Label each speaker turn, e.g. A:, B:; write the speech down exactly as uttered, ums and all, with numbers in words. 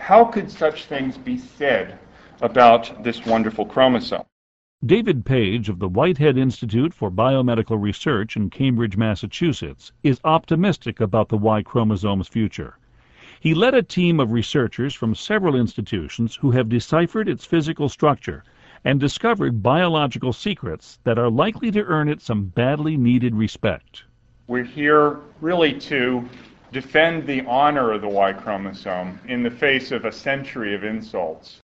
A: how could such things be said about this wonderful chromosome?
B: David Page of the Whitehead Institute for Biomedical Research in Cambridge, Massachusetts, is optimistic about the Y chromosome's future. He led a team of researchers from several institutions who have deciphered its physical structure and discovered biological secrets that are likely to earn it some badly needed respect.
A: We're here really to defend the honor of the Y chromosome in the face of a century of insults.